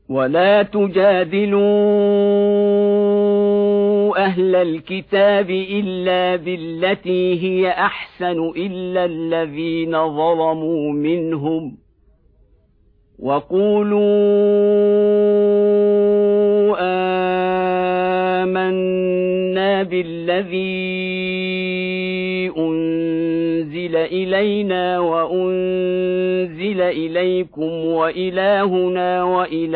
ولا تجادلوا أهل الكتاب إلا بالتي هي أحسن إلا الذين ظلموا منهم وقولوا آمنا بالذي أنزل إلينا وأنزل إليكم وإلهنا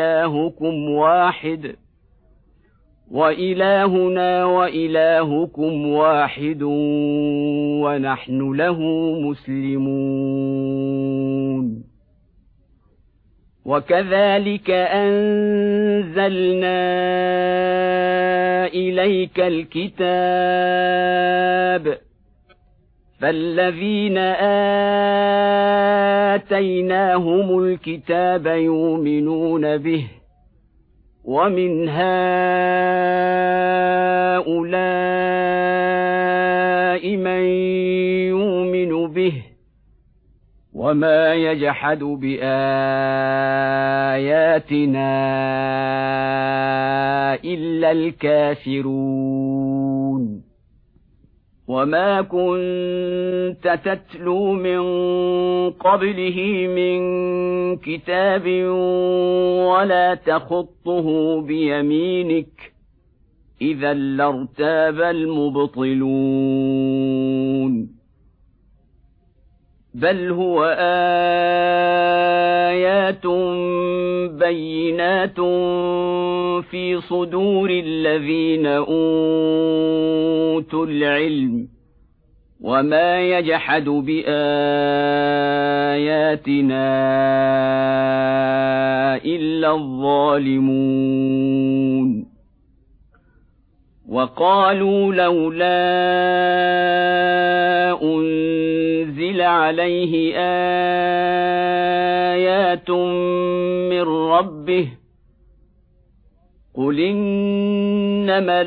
وإلهكم واحد ونحن له مسلمون وكذلك أنزلنا إليك الكتاب فالذين آتيناهم الكتاب يؤمنون به ومن هؤلاء من يؤمن به وما يجحد بآياتنا إلا الكافرون وما كنت تتلو من قبله من كتاب ولا تخطه بيمينك إذا لارتاب المبطلون بل هو آيات بينات في صدور الذين أوتوا العلم وما يجحد بآياتنا إلا الظالمون وقالوا لولا أنزل عليه آيات من ربه قل إنما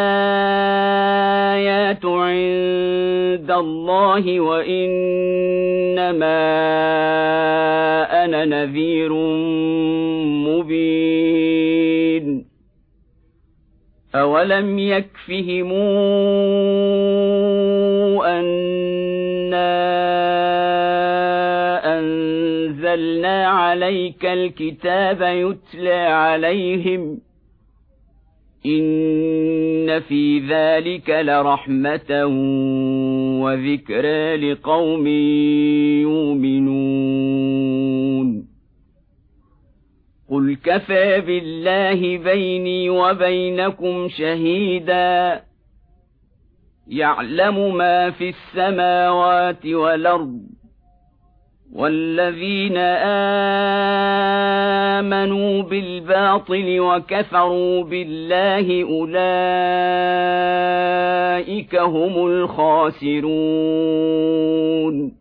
الآيات عند الله وإنما أنا نذير مبين أولم يكفهم أنا أنزلنا عليك الكتاب يتلى عليهم إن في ذلك لرحمة وذكرى لقوم يؤمنون قل كفى بالله بيني وبينكم شهيدا يعلم ما في السماوات والأرض والذين آمنوا بالباطل وكفروا بالله أولئك هم الخاسرون